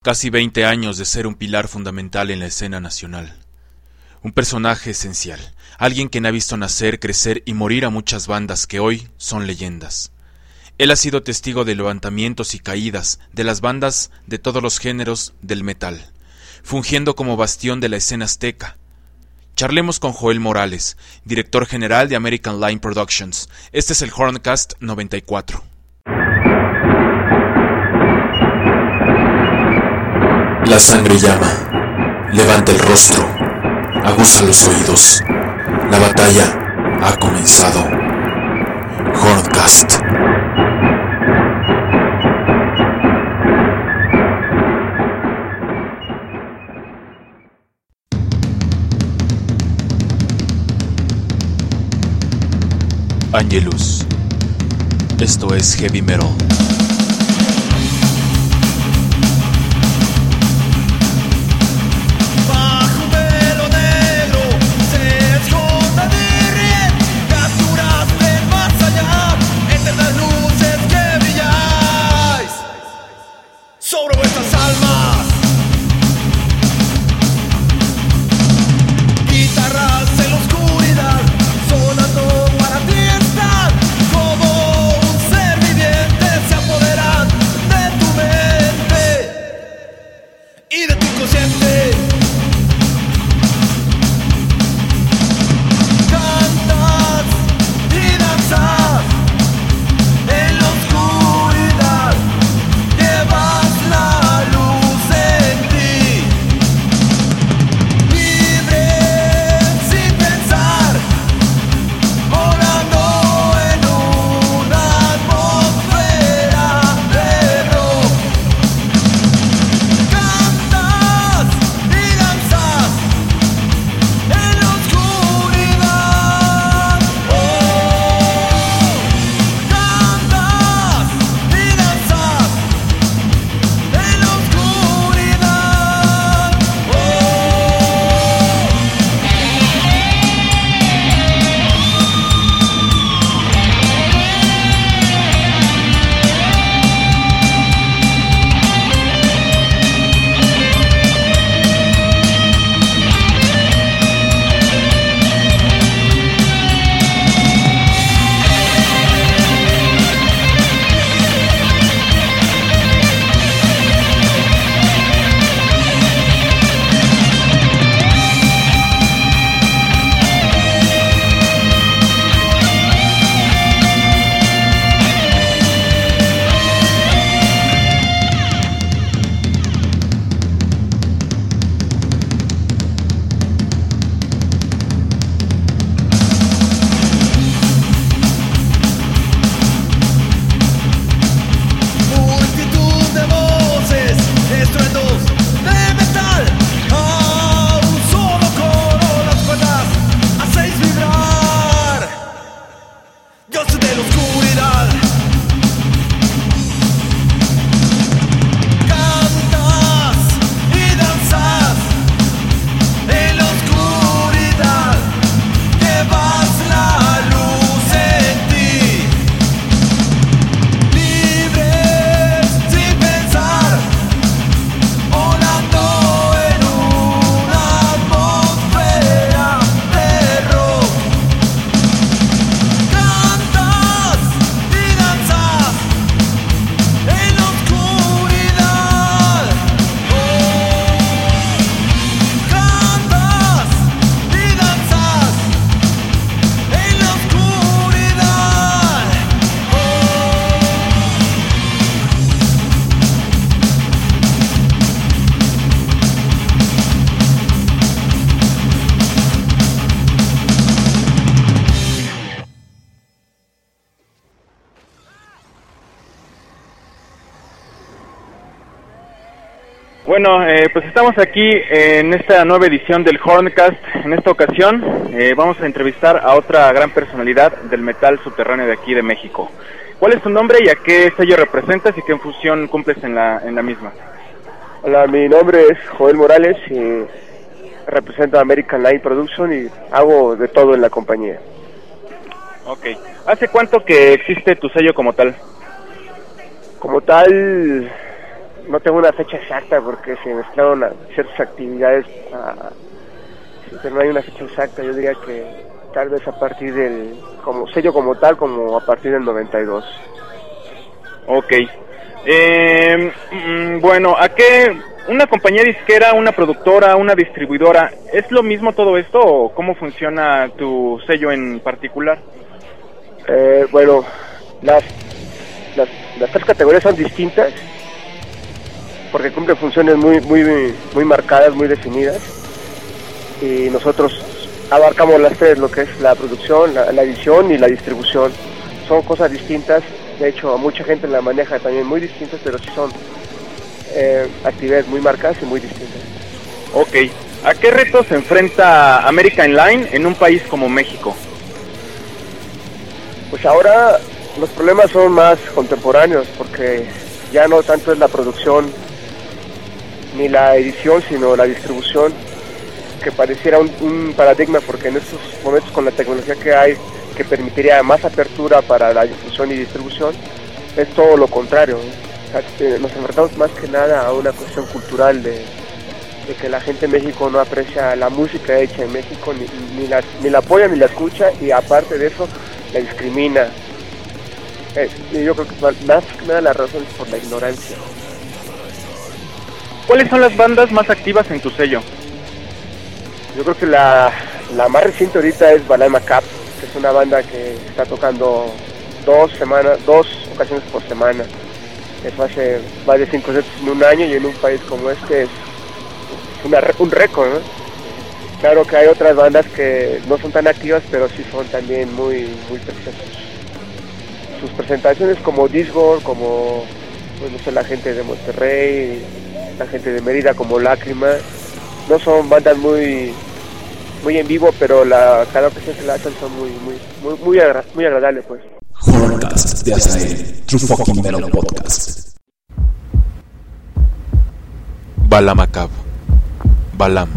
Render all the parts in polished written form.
Casi 20 años de ser un pilar fundamental en la escena nacional. Un personaje esencial, alguien quien ha visto nacer, crecer y morir a muchas bandas que hoy son leyendas. Él ha sido testigo de levantamientos y caídas de las bandas de todos los géneros del metal, fungiendo como bastión de la escena azteca. Charlemos con Joel Morales, director general de American Line Productions. Este es el Horncast 94. La sangre llama, levanta el rostro, aguza los oídos. La batalla ha comenzado. Horncast. Angelus. Esto es Heavy Metal. Bueno, pues estamos aquí en esta nueva edición del Horncast. En esta ocasión vamos a entrevistar a otra gran personalidad del metal subterráneo de aquí de México. ¿Cuál es tu nombre y a qué sello representas y qué función cumples en la misma? Hola, mi nombre es Joel Morales y represento a American Line Production y hago de todo en la compañía. Ok. ¿Hace cuánto que existe tu sello como tal? Como tal, no tengo una fecha exacta porque se mezclaron ciertas actividades, pero no hay una fecha exacta. Yo diría que tal vez a partir del, como sello como tal, como a partir del 92. Ok. Bueno, ¿a qué una compañía disquera, una productora, una distribuidora, es lo mismo todo esto o cómo funciona tu sello en particular? Bueno, las 3 categorías son distintas porque cumplen funciones muy marcadas, muy definidas, y nosotros abarcamos las 3, lo que es la producción, la edición y la distribución. Son cosas distintas. De hecho, mucha gente la maneja también muy distintas, pero sí son actividades muy marcadas y muy distintas. Ok. ¿A qué retos se enfrenta American Line en un país como México? Pues ahora los problemas son más contemporáneos, porque ya no tanto es la producción ni la edición, sino la distribución, que pareciera un paradigma, porque en estos momentos con la tecnología que hay, que permitiría más apertura para la difusión y distribución, es todo lo contrario. O sea, nos enfrentamos más que nada a una cuestión cultural de que la gente en México no aprecia la música hecha en México, ni la apoya ni la escucha, y aparte de eso la discrimina. Yo creo que más que nada la razón es por la ignorancia. ¿Cuáles son las bandas más activas en tu sello? Yo creo que la más reciente ahorita es Balay Macab, que es una banda que está tocando 2 ocasiones por semana. Eso hace más de 5 conciertos en un año, y en un país como este es un récord, ¿no? Claro que hay otras bandas que no son tan activas, pero sí son también muy preciosas. Sus presentaciones, como Discord, como pues, no sé, la gente de Monterrey, la gente de Mérida, como Lágrima, no son bandas muy en vivo, pero cada ocasión que la hacen son muy agradables, pues. Horncast de Azael, True Fucking Metal Podcast. Balamacab. Balam.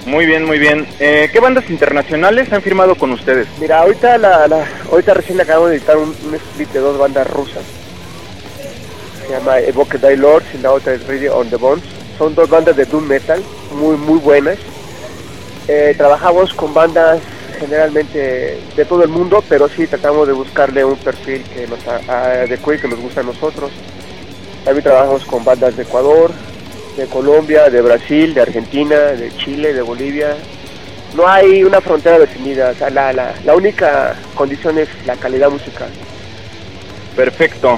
Muy bien, muy bien. ¿Qué bandas internacionales han firmado con ustedes? Mira, ahorita recién acabamos de editar un split de 2 bandas rusas. Se llama Evoke Thy Lords y la otra es Ready on the Bones. Son 2 bandas de doom metal, muy muy buenas. Trabajamos con bandas generalmente de todo el mundo, pero sí tratamos de buscarle un perfil que nos adecue, que nos gusta a nosotros. También trabajamos con bandas de Ecuador, de Colombia, de Brasil, de Argentina, de Chile, de Bolivia. No hay una frontera definida, o sea, la única condición es la calidad musical. Perfecto.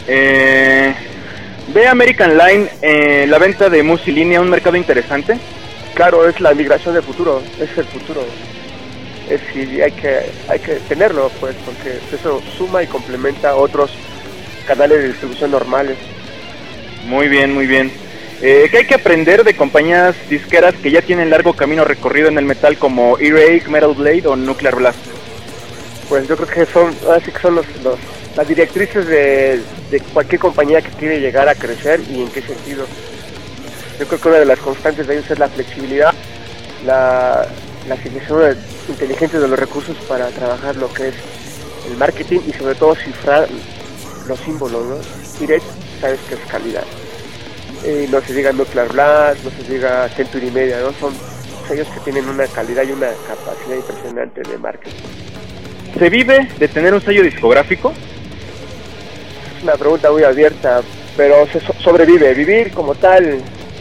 ¿Ve American Line la venta de Musilínea un mercado interesante? Claro, es la migración del futuro, es el futuro. Y hay que tenerlo, pues, porque eso suma y complementa otros canales de distribución normales. Muy bien, muy bien. ¿Qué hay que aprender de compañías disqueras que ya tienen largo camino recorrido en el metal como Earache, Metal Blade o Nuclear Blast? Pues yo creo que son las directrices de cualquier compañía que quiere llegar a crecer y en qué sentido. Yo creo que una de las constantes de ellos es la flexibilidad, la asignación inteligente de los recursos para trabajar lo que es el marketing y sobre todo cifrar los símbolos, ¿no? Earache, sabes que es calidad. No se diga Nuclear Blast, no se diga Century Media, ¿no? Son sellos que tienen una calidad y una capacidad impresionante de marketing. ¿Se vive de tener un sello discográfico? Es una pregunta muy abierta, pero se sobrevive. Vivir como tal,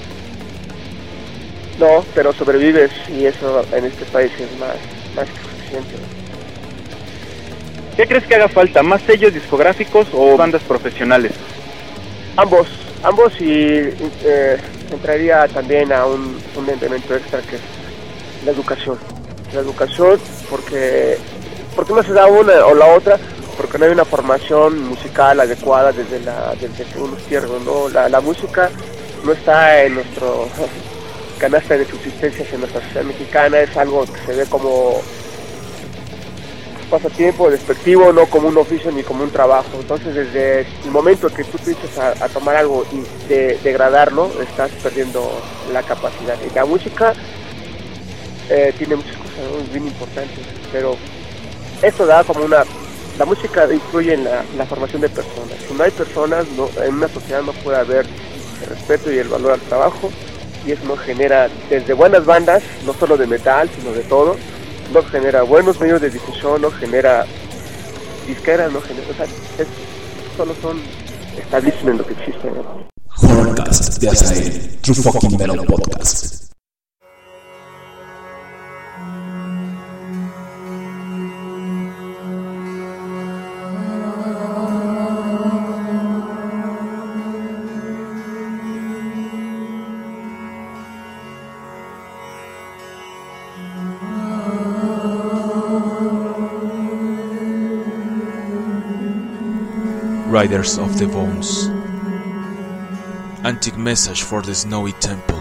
no, pero sobrevives y eso en este país es más que suficiente. ¿Qué crees que haga falta? ¿Más sellos discográficos o bandas profesionales? Ambos y entraría también a un elemento extra que es la educación. La educación porque no se da una o la otra, porque no hay una formación musical adecuada desde que uno es tierno, ¿no? La música no está en nuestro canasta de subsistencias en nuestra sociedad mexicana, es algo que se ve como pasatiempo despectivo, no como un oficio ni como un trabajo. Entonces desde el momento que tú empiezas a tomar algo y degradarlo, estás perdiendo la capacidad. Y la música tiene muchas cosas, ¿no? Bien importantes, pero esto da como la música influye en la formación de personas. Si no hay personas, en una sociedad no puede haber el respeto y el valor al trabajo, y eso nos genera desde buenas bandas, no solo de metal, sino de todo. No genera buenos medios de difusión, no genera disqueras, no genera, o sea, solo son establishments lo que existe, ¿no? Horrorcast de Azael, True Fucking Metal Podcast. Riders of the Bones. Antique message for the snowy temple.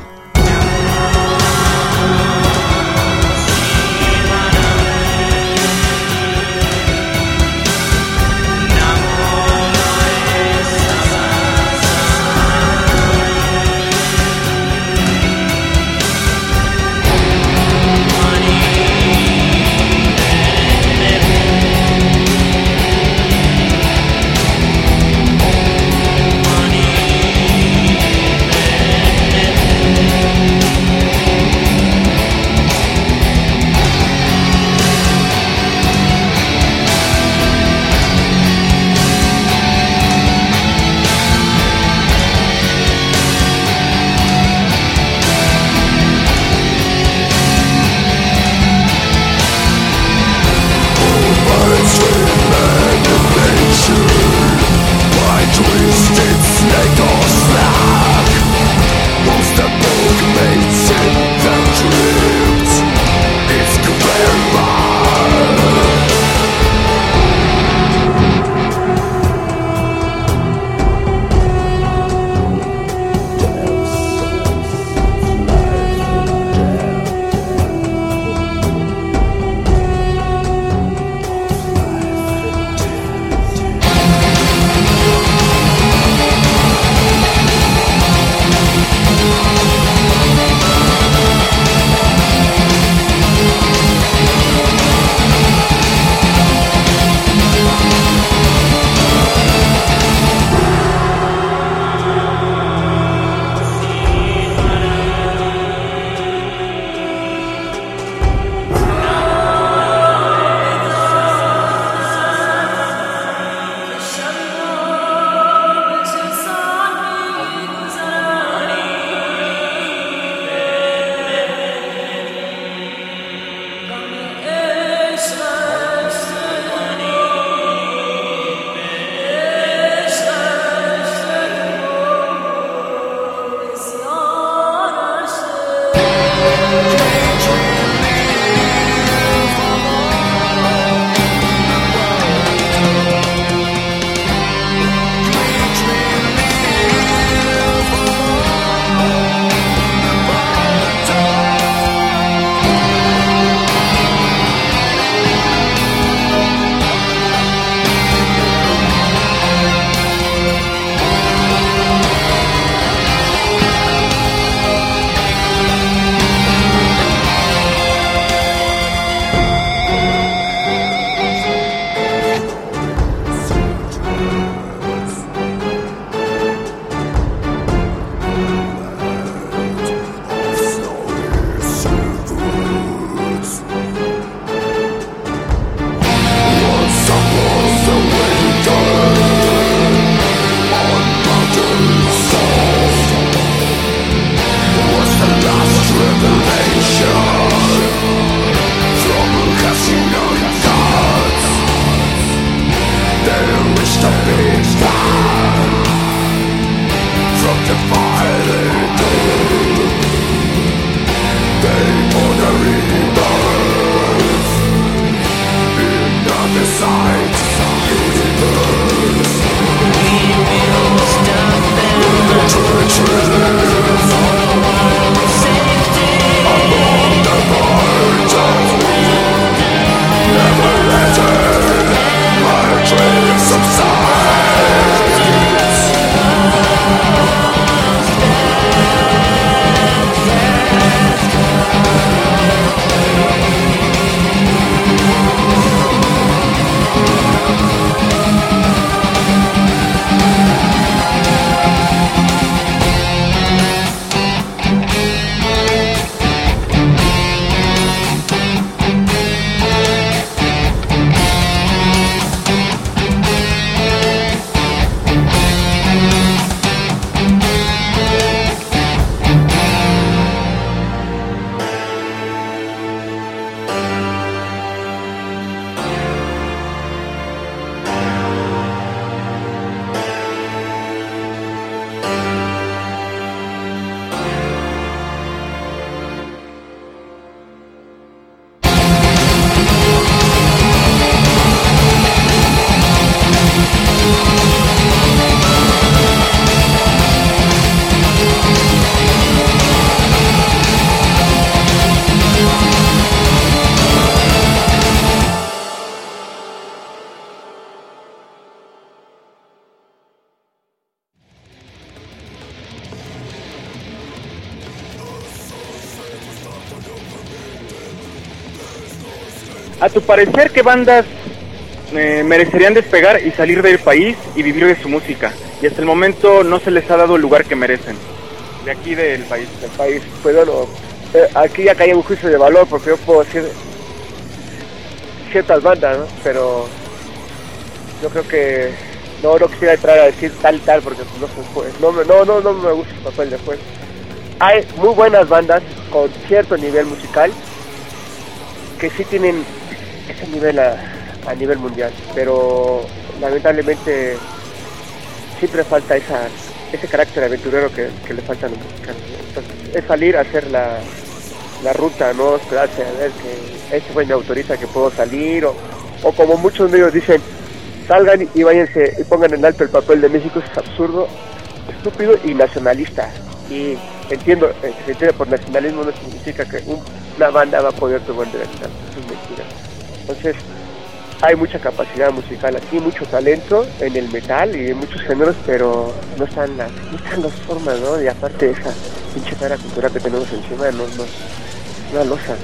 A tu parecer, ¿qué bandas merecerían despegar y salir del país y vivir de su música? Y hasta el momento no se les ha dado el lugar que merecen. De aquí del país. Pues bueno, aquí ya cae un juicio de valor porque yo puedo decir ciertas bandas, ¿no? Pero yo creo que no quisiera entrar a decir tal porque no se puede. No me gusta el papel de juez. Hay muy buenas bandas con cierto nivel musical que sí tienen ese nivel a nivel mundial, pero lamentablemente siempre falta ese carácter aventurero que le falta a los mexicanos. Entonces, es salir a hacer la ruta, no esperarse a ver que este güey me autoriza que puedo salir, o como muchos medios dicen, salgan y váyanse y pongan en alto el papel de México. Es absurdo, estúpido y nacionalista. Y entiendo, que se entiende por nacionalismo no significa que una banda va a poder tomar libertad. Eso es mentira. Entonces, hay mucha capacidad musical aquí, mucho talento en el metal y en muchos géneros, pero no están las formas, ¿no? Y aparte de esa pinche cara cultural que tenemos encima, no una losa.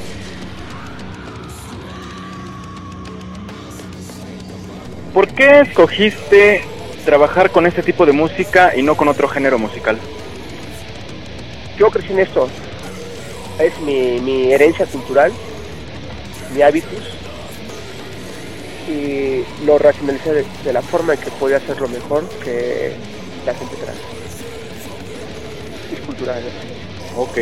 ¿Por qué escogiste trabajar con este tipo de música y no con otro género musical? Yo crecí en esto. Es mi herencia cultural, mi hábitus, y lo racionalicé de la forma en que podía hacerlo mejor que la gente trans. Es cultural, ¿no? Ok.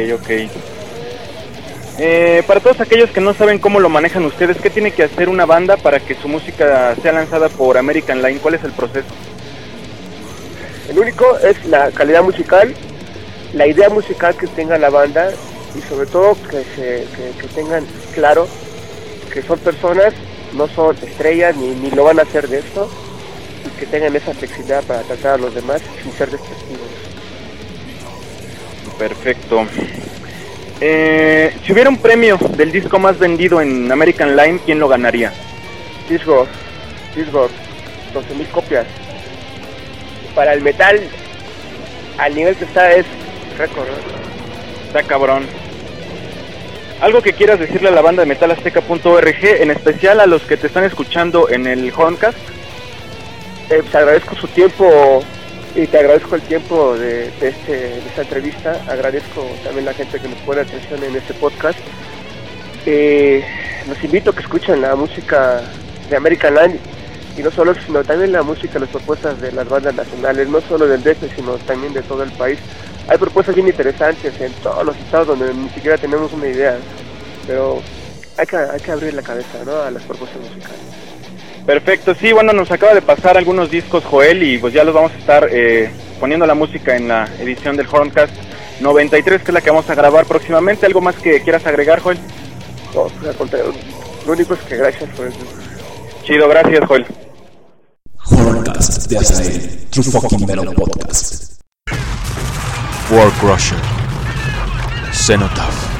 Para todos aquellos que no saben cómo lo manejan ustedes, ¿qué tiene que hacer una banda para que su música sea lanzada por American Line? ¿Cuál es el proceso? El único es la calidad musical, la idea musical que tenga la banda y sobre todo que tengan claro que son personas, no son estrellas ni lo van a hacer de esto, y que tengan esa flexibilidad para tratar a los demás sin ser despectivos. Perfecto. Si hubiera un premio del disco más vendido en American Line, ¿quién lo ganaría? Discos, 12,000 copias. Para el metal, al nivel que está, es récord, ¿no? Está cabrón. ¿Algo que quieras decirle a la banda de metalazteca.org, en especial a los que te están escuchando en el Horncast? Pues agradezco su tiempo y te agradezco el tiempo de esta entrevista. Agradezco también la gente que nos pone atención en este podcast. Los invito a que escuchen la música de American Line, y no solo, sino también la música, las propuestas de las bandas nacionales, no solo del DF, sino también de todo el país. Hay propuestas bien interesantes en todos los estados donde ni siquiera tenemos una idea, pero hay que abrir la cabeza, ¿no?, a las propuestas musicales. Perfecto, sí, bueno, nos acaba de pasar algunos discos, Joel, y pues ya los vamos a estar poniendo la música en la edición del Horncast 93, que es la que vamos a grabar próximamente. ¿Algo más que quieras agregar, Joel? No, pues al contrario, lo único es que gracias por eso. Chido, gracias, Joel. Horncast de Azael, True Fucking Metal Podcast. War Crusher, Cenotaph.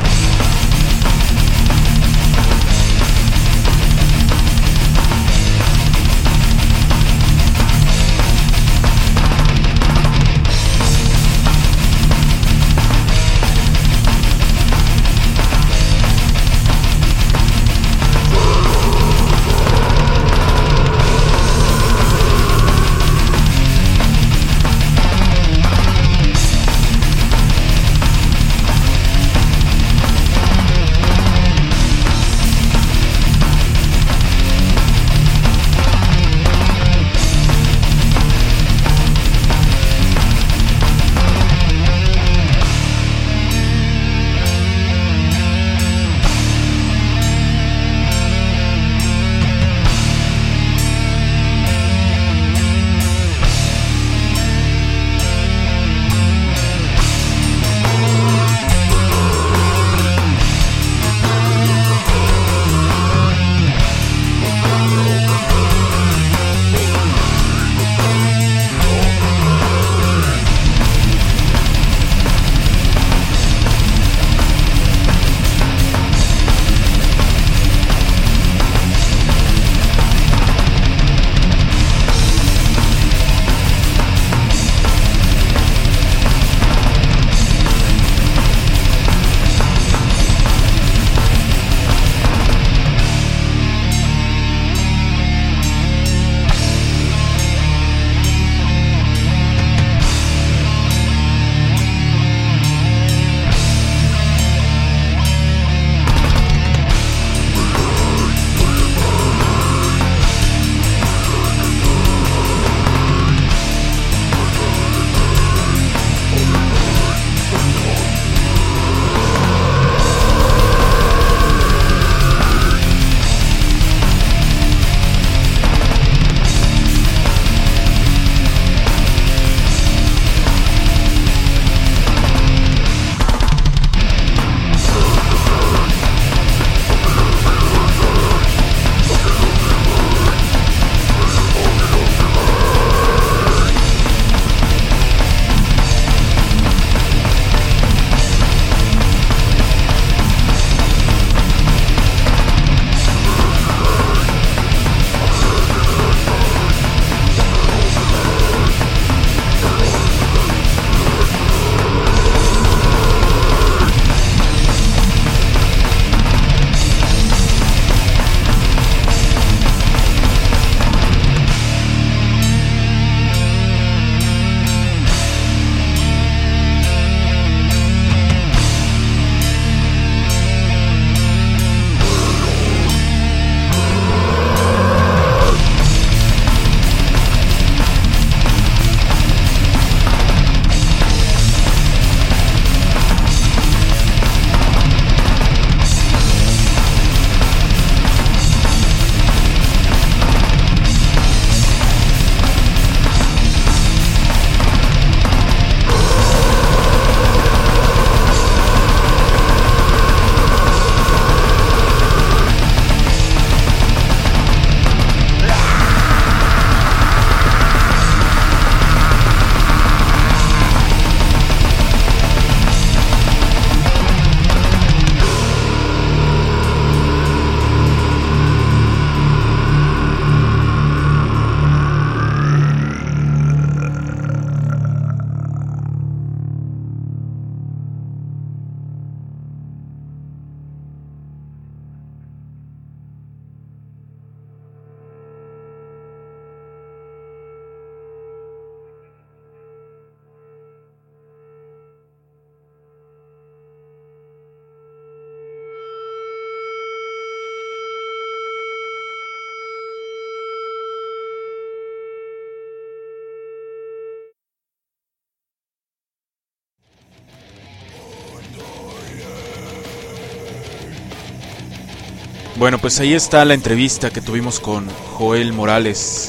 Bueno, pues ahí está la entrevista que tuvimos con Joel Morales.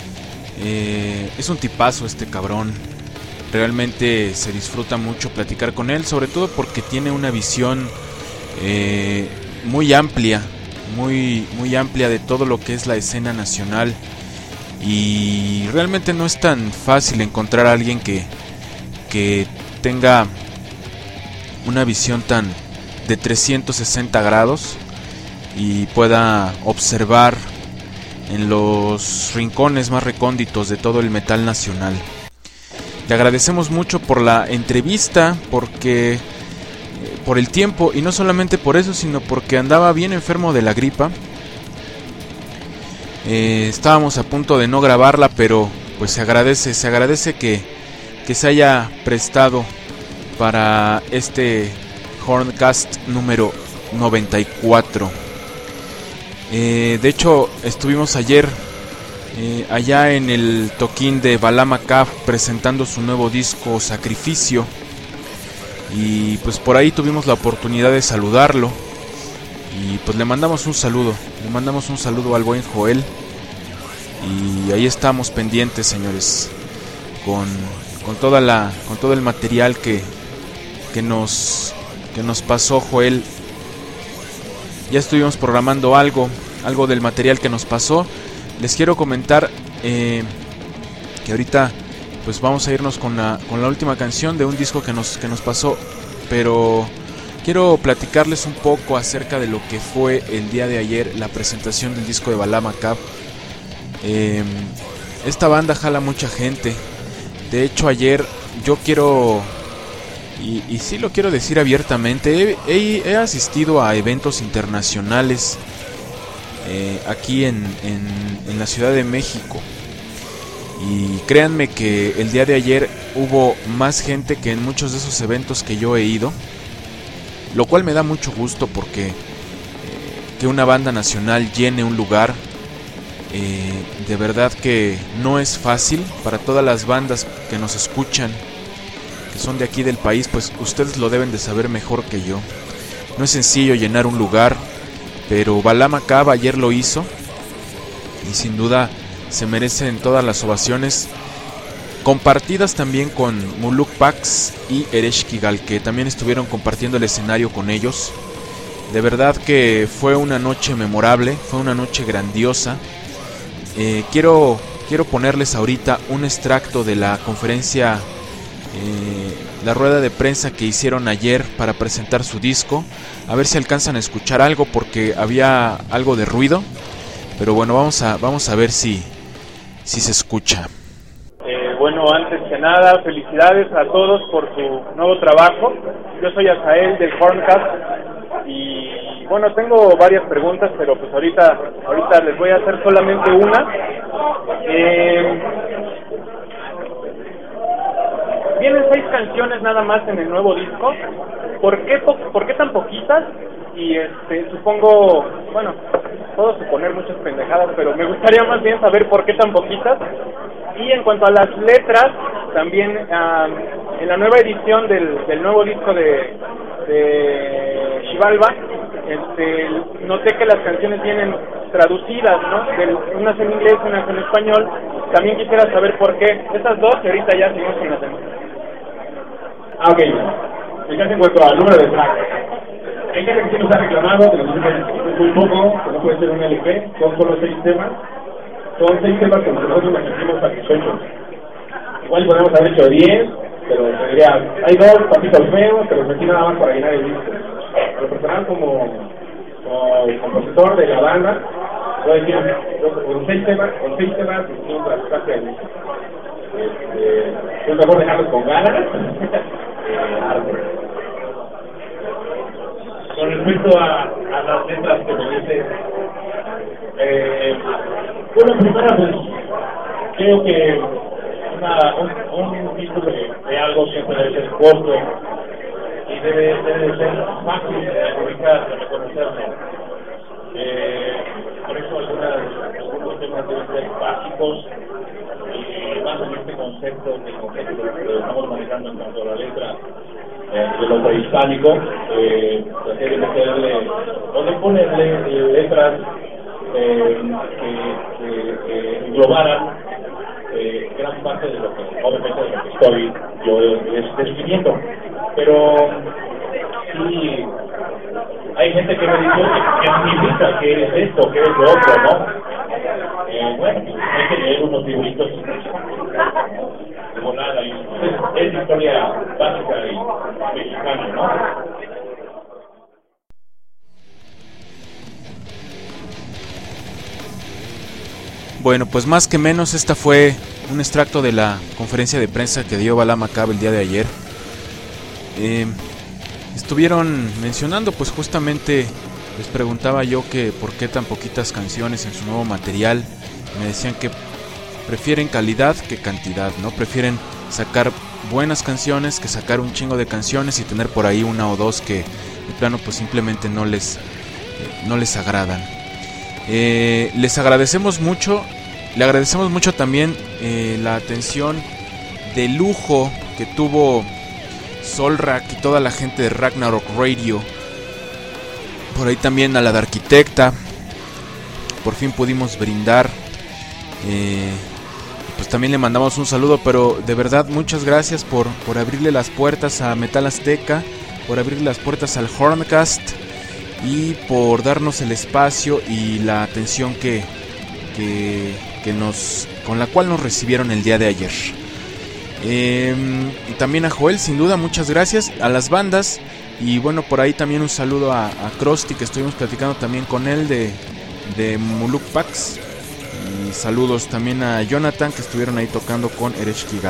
Es un tipazo este cabrón. Realmente se disfruta mucho platicar con él, sobre todo porque tiene una visión muy amplia, muy amplia de todo lo que es la escena nacional. Y realmente no es tan fácil encontrar a alguien que tenga una visión tan de 360 grados y pueda observar en los rincones más recónditos de todo el metal nacional. Le agradecemos mucho por la entrevista, porque por el tiempo, y no solamente por eso, sino porque andaba bien enfermo de la gripa. Estábamos a punto de no grabarla, pero pues se agradece que se haya prestado para este Horncast número 94. De hecho, estuvimos ayer allá en el toquín de Balama Caf presentando su nuevo disco Sacrificio, y pues por ahí tuvimos la oportunidad de saludarlo, y pues le mandamos un saludo al buen Joel, y ahí estamos pendientes, señores, con todo el material que nos pasó Joel. Ya estuvimos programando algo del material que nos pasó. Les quiero comentar que ahorita pues vamos a irnos con la última canción de un disco que nos pasó, pero quiero platicarles un poco acerca de lo que fue el día de ayer la presentación del disco de Balama Caf. Esta banda jala mucha gente. De hecho, ayer yo quiero, y sí lo quiero decir abiertamente, he asistido a eventos internacionales aquí en la Ciudad de México, y créanme que el día de ayer hubo más gente que en muchos de esos eventos que yo he ido, lo cual me da mucho gusto, porque que una banda nacional llene un lugar, de verdad que no es fácil. Para todas las bandas que nos escuchan, que son de aquí del país, pues ustedes lo deben de saber mejor que yo. No es sencillo llenar un lugar, pero Balama Caf ayer lo hizo, y sin duda se merecen todas las ovaciones, compartidas también con Muluk Pax y Ereshkigal, que también estuvieron compartiendo el escenario con ellos. De verdad que fue una noche memorable, fue una noche grandiosa. Quiero ponerles ahorita un extracto de la conferencia, la rueda de prensa que hicieron ayer para presentar su disco, a ver si alcanzan a escuchar algo, porque había algo de ruido, pero bueno, vamos a ver si se escucha. Bueno, antes que nada, felicidades a todos por su nuevo trabajo. Yo soy Azael del Horncast, y bueno, tengo varias preguntas, pero pues ahorita les voy a hacer solamente una. Vienen 6 canciones nada más en el nuevo disco. ¿Por qué tan poquitas? Y supongo, bueno, puedo suponer muchas pendejadas, pero me gustaría más bien saber por qué tan poquitas. Y en cuanto a las letras, también en la nueva edición del nuevo disco de Xibalba, noté que las canciones vienen traducidas, ¿no? Unas en inglés, unas en español. También quisiera saber por qué. Esas dos, y ahorita ya seguimos con las demás. Ok, en cuanto al número de tracks, hay gente que sí nos ha reclamado que nos dice que es muy poco, que no puede ser un LP, son solo 6 temas. Son 6 temas que nosotros nos sentimos satisfechos. Igual podemos haber hecho 10, pero te diría, hay 2 patitos feos que los metí nada más para llenar el disco. A lo personal, como compositor de la banda, puedo decir, con 6 temas, hicimos la parte del disco. Es mejor dejarlos con ganas. Con respecto a las letras que me dices, bueno, primero, pues, creo que un disco de algo siempre debe ser corto y debe ser fácil de ubicar, de reconocerlo. Por eso algunos temas deben ser básicos y más en este concepto que estamos manejando en cuanto a la letra de lo prehispánico. Traté de meterle de ponerle letras que englobaran gran parte de lo que, obviamente, de lo que estoy yo describiendo. Pero sí, hay gente que me dice, ¿qué significa? ¿Qué es esto? ¿Qué es lo otro? ¿No? Bueno, hay que leer unos libritos de volada. Es historia básica y mexicana, ¿no? Bueno, pues más que menos esta fue un extracto de la conferencia de prensa que dio Bala Macab el día de ayer. Estuvieron mencionando, pues justamente les preguntaba yo que por qué tan poquitas canciones en su nuevo material. Me decían que prefieren calidad que cantidad, ¿no? Prefieren sacar buenas canciones que sacar un chingo de canciones y tener por ahí una o dos que de plano pues simplemente no les agradan. Les agradecemos mucho. Le agradecemos mucho también la atención de lujo que tuvo Solrak y toda la gente de Ragnarok Radio. Por ahí también a la de Arquitecta. Por fin pudimos brindar. Pues también le mandamos un saludo, pero de verdad muchas gracias por abrirle las puertas a Metal Azteca, por abrirle las puertas al Horncast y por darnos el espacio y la atención con la cual nos recibieron el día de ayer. Y también a Joel, sin duda, muchas gracias. A las bandas. Y bueno, por ahí también un saludo a Krusty, que estuvimos platicando también con él de Muluk Pax. Y saludos también a Jonathan, que estuvieron ahí tocando con Ereshkigal.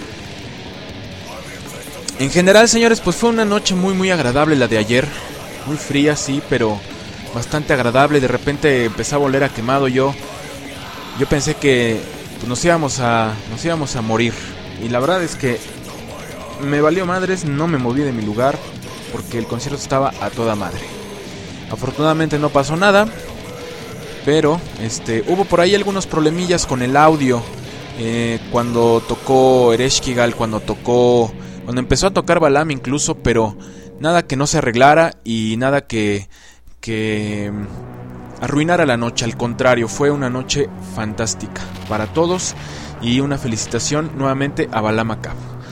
En general, señores, pues fue una noche muy muy agradable la de ayer. Muy fría, sí, pero bastante agradable. De repente empezó a oler a quemado. Yo pensé que pues, nos íbamos a morir. Y la verdad es que me valió madres, no me moví de mi lugar porque el concierto estaba a toda madre. Afortunadamente no pasó nada, pero hubo por ahí algunos problemillas con el audio cuando tocó Ereshkigal, cuando empezó a tocar Balam incluso, pero nada que no se arreglara y nada que arruinara la noche. Al contrario, fue una noche fantástica para todos y una felicitación nuevamente a Bala Macab.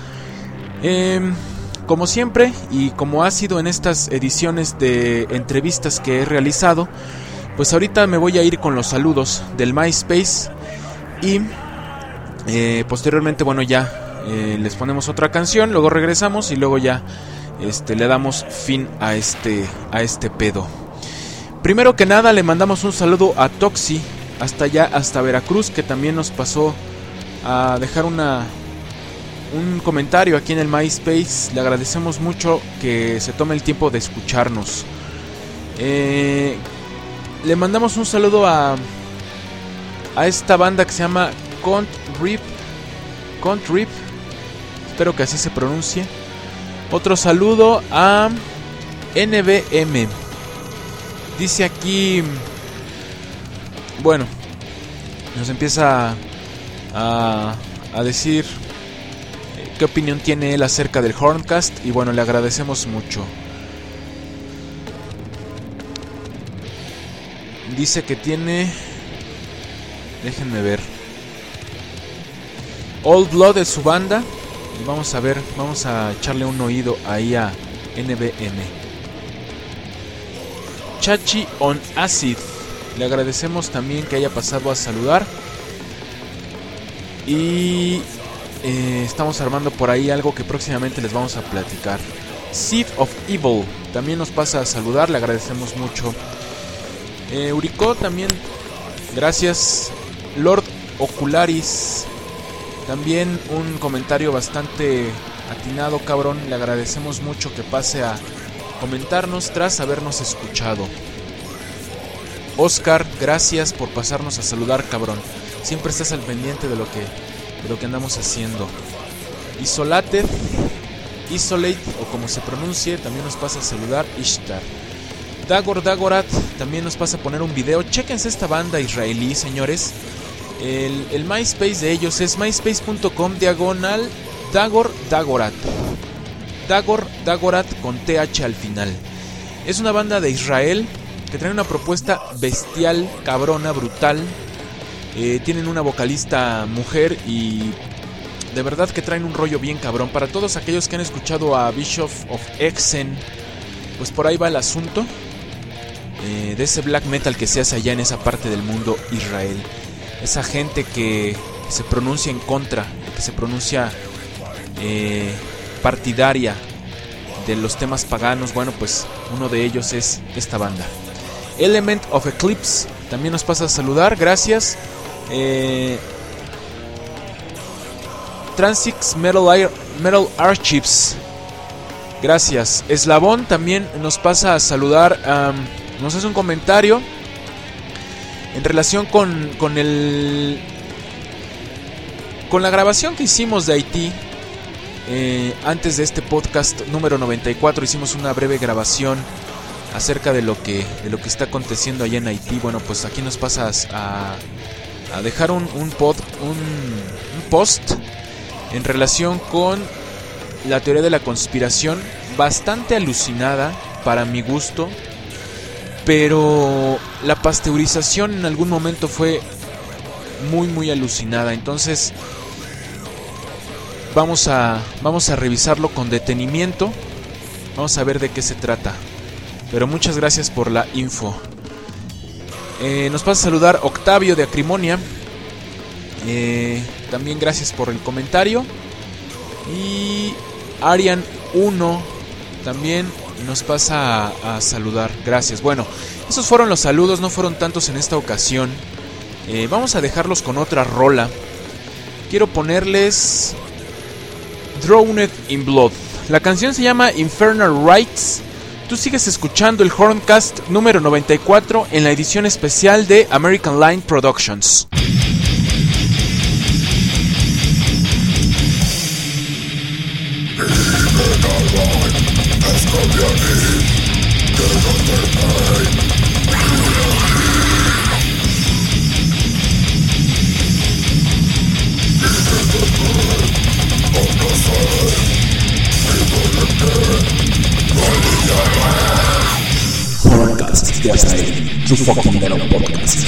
Como siempre y como ha sido en estas ediciones de entrevistas que he realizado, pues ahorita me voy a ir con los saludos del MySpace y posteriormente, bueno, ya les ponemos otra canción, luego regresamos y luego ya le damos fin a este pedo. Primero que nada le mandamos un saludo a Toxi hasta allá, hasta Veracruz, que también nos pasó a dejar un comentario aquí en el MySpace. Le agradecemos mucho que se tome el tiempo de escucharnos. Le mandamos un saludo a esta banda que se llama Contrip, espero que así se pronuncie. Otro saludo a NBM. Dice aquí, bueno, nos empieza a decir qué opinión tiene él acerca del Horncast. Y bueno, le agradecemos mucho. Dice que tiene, déjenme ver, Old Blood de su banda. Y vamos a ver, vamos a echarle un oído ahí a NBM. Chachi on Acid, le agradecemos también que haya pasado a saludar. Y estamos armando por ahí algo que próximamente les vamos a platicar. Seed of Evil también nos pasa a saludar, le agradecemos mucho. Urico también, gracias. Lord Ocularis, también un comentario bastante atinado, cabrón. Le agradecemos mucho que pase a comentarnos tras habernos escuchado. Oscar, gracias por pasarnos a saludar, cabrón. Siempre estás al pendiente de lo que andamos haciendo. Isolate, o como se pronuncie, también nos pasa a saludar. Ishtar. Dagorat también nos pasa a poner un video. Chéquense esta banda israelí, señores. El MySpace de ellos es myspace.com/Dagorat. Dagorat con TH al final. Es una banda de Israel que traen una propuesta bestial, cabrona, brutal. Tienen una vocalista mujer y de verdad que traen un rollo bien cabrón. Para todos aquellos que han escuchado a Bishop of Exen, pues por ahí va el asunto de ese black metal que se hace allá en esa parte del mundo, Israel. Esa gente que se pronuncia en contra, que se pronuncia partidaria de los temas paganos. Bueno, pues uno de ellos es esta banda. Element of Eclipse también nos pasa a saludar, gracias. Transix Metal Archives, gracias. Eslabón también nos pasa a saludar, nos hace un comentario en relación con la grabación que hicimos de Haití. Antes de este podcast número 94 hicimos una breve grabación acerca de lo que está aconteciendo allá en Haití. Bueno, pues aquí nos pasas a dejar un post en relación con la teoría de la conspiración, bastante alucinada para mi gusto, pero la pasteurización en algún momento fue muy muy alucinada. Entonces vamos a revisarlo con detenimiento, vamos a ver de qué se trata. Pero muchas gracias por la info. Nos pasa a saludar Octavio de Acrimonia. También gracias por el comentario. Y Arian 1 también nos pasa a saludar. Gracias. Bueno, esos fueron los saludos, no fueron tantos en esta ocasión. Vamos a dejarlos con otra rola. Quiero ponerles Drowned in Blood. La canción se llama Infernal Rites. Tú sigues escuchando el Horncast número 94 en la edición especial de American Line Productions. Horncast de Azrael, tu fucking metal podcast.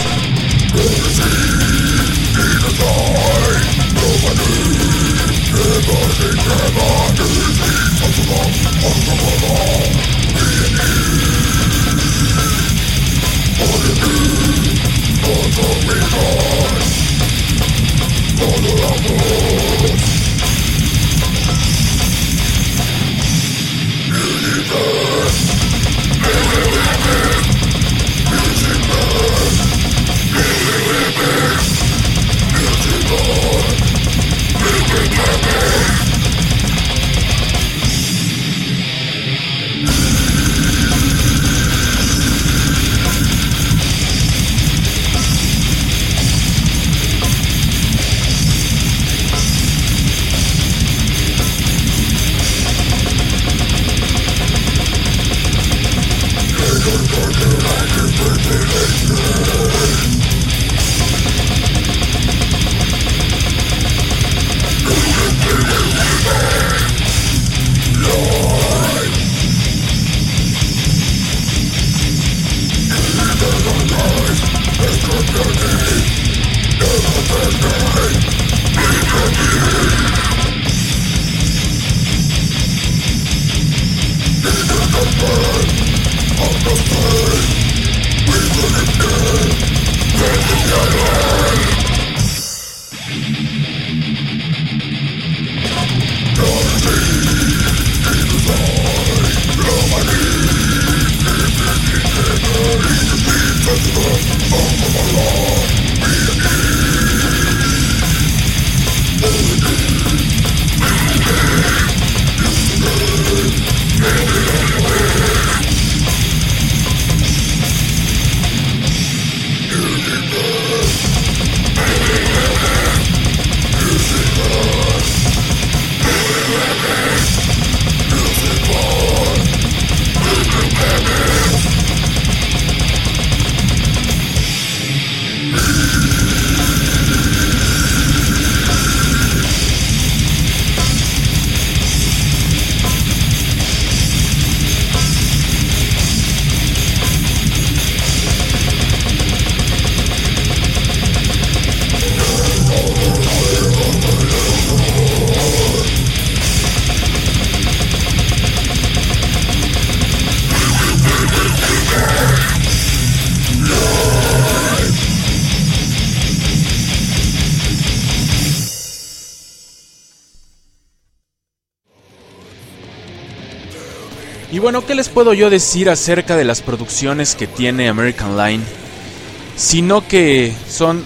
Y bueno, ¿qué les puedo yo decir acerca de las producciones que tiene American Line? Sino que son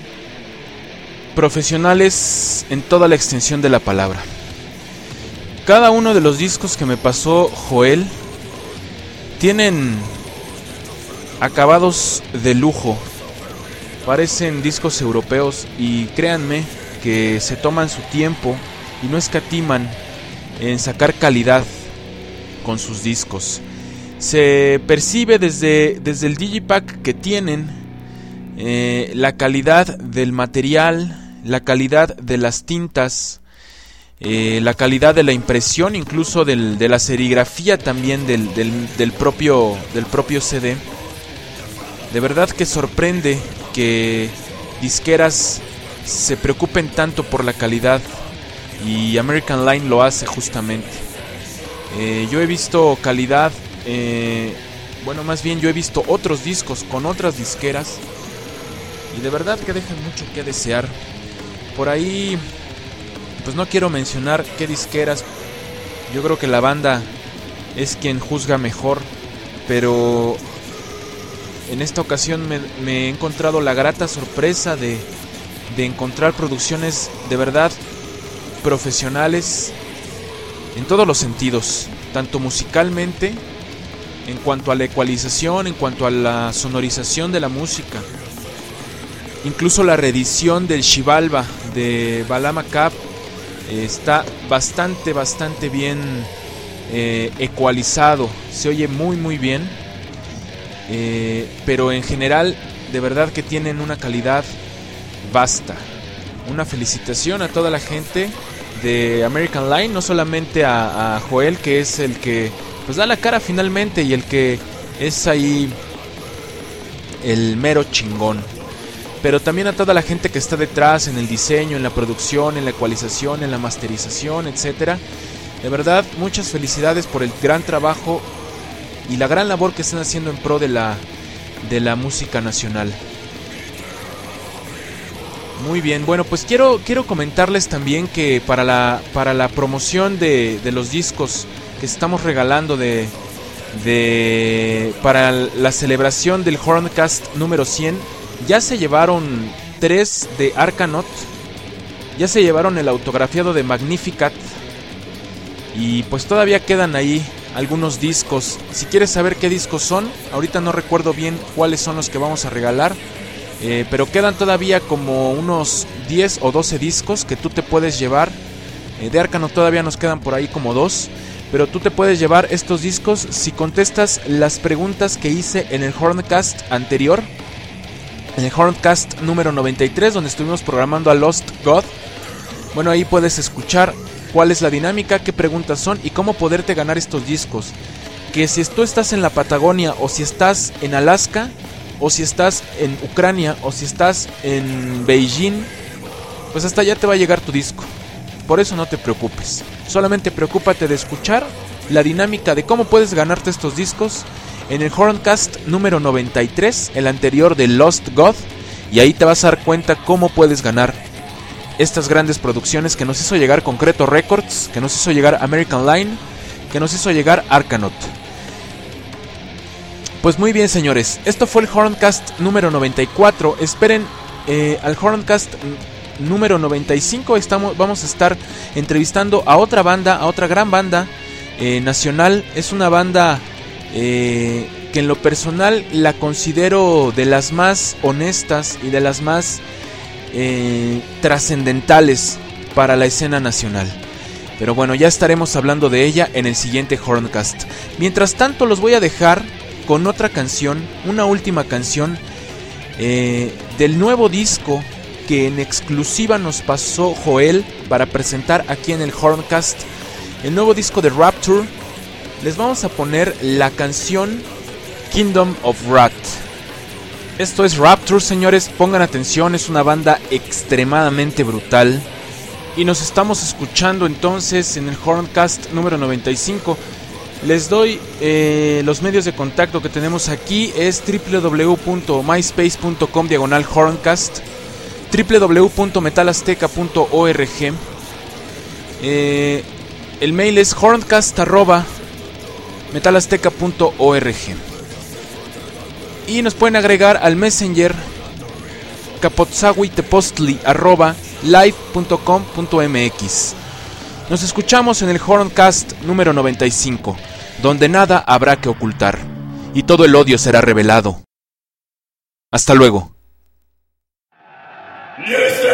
profesionales en toda la extensión de la palabra. Cada uno de los discos que me pasó Joel tienen acabados de lujo. Parecen discos europeos y créanme que se toman su tiempo y no escatiman en sacar calidad con sus discos. Se percibe desde el digipack que tienen, la calidad del material, la calidad de las tintas, la calidad de la impresión, incluso de la serigrafía también del propio CD. De verdad que sorprende que disqueras se preocupen tanto por la calidad, y American Line lo hace justamente. Yo he visto calidad, más bien yo he visto otros discos con otras disqueras y de verdad que dejan mucho que desear. Por ahí, pues no quiero mencionar qué disqueras, yo creo que la banda es quien juzga mejor, pero en esta ocasión me he encontrado la grata sorpresa de encontrar producciones de verdad profesionales en todos los sentidos, tanto musicalmente, en cuanto a la ecualización, en cuanto a la sonorización de la música. Incluso la reedición del Xibalba de Bala Macab está bastante bien ecualizado, se oye muy bien, pero en general de verdad que tienen una calidad vasta. Una felicitación a toda la gente de American Line, no solamente a Joel, que es el que pues da la cara finalmente y el que es ahí el mero chingón, pero también a toda la gente que está detrás en el diseño, en la producción, en la ecualización, en la masterización, etcétera. De verdad, muchas felicidades por el gran trabajo y la gran labor que están haciendo en pro de la música nacional. Muy bien, bueno, pues quiero comentarles también que para la promoción de los discos que estamos regalando para la celebración del Horncast número 100, ya se llevaron 3 de Arcanaut, ya se llevaron el autografiado de Magnificat y pues todavía quedan ahí algunos discos. Si quieres saber qué discos son, ahorita no recuerdo bien cuáles son los que vamos a regalar. Pero quedan todavía como unos 10 o 12 discos que tú te puedes llevar. De Arcanaut todavía nos quedan por ahí como 2, pero tú te puedes llevar estos discos si contestas las preguntas que hice en el Horncast anterior, en el Horncast número 93, donde estuvimos programando a Lost God. Bueno, ahí puedes escuchar cuál es la dinámica, qué preguntas son y cómo poderte ganar estos discos. Que si tú estás en la Patagonia, o si estás en Alaska, o si estás en Ucrania, o si estás en Beijing, pues hasta allá te va a llegar tu disco. Por eso no te preocupes, solamente preocúpate de escuchar la dinámica de cómo puedes ganarte estos discos en el Horncast número 93, el anterior de Lost God, y ahí te vas a dar cuenta cómo puedes ganar estas grandes producciones que nos hizo llegar Concreto Records, que nos hizo llegar American Line, que nos hizo llegar Arcanaut. Pues muy bien, señores, esto fue el Horncast número 94. Esperen al Horncast número 95. Vamos a estar entrevistando a otra banda, a otra gran banda nacional. Es una banda que en lo personal la considero de las más honestas y de las más trascendentales para la escena nacional. Pero bueno, ya estaremos hablando de ella en el siguiente Horncast. Mientras tanto, los voy a dejar con otra canción, una última canción del nuevo disco que en exclusiva nos pasó Joel para presentar aquí en el Horncast. El nuevo disco de Rapture. Les vamos a poner la canción Kingdom of Wrath. Esto es Rapture, señores, pongan atención, es una banda extremadamente brutal. Y nos estamos escuchando entonces en el Horncast número 95. Les doy los medios de contacto que tenemos aquí. Es www.myspace.com/Horncast, www.metalazteca.org. El mail es horncast@metalazteca.org. metalazteca.org. Y nos pueden agregar al Messenger capotzagüitepostli@live.com.mx. Nos escuchamos en el Horncast número 95, donde nada habrá que ocultar y todo el odio será revelado. Hasta luego. Yes.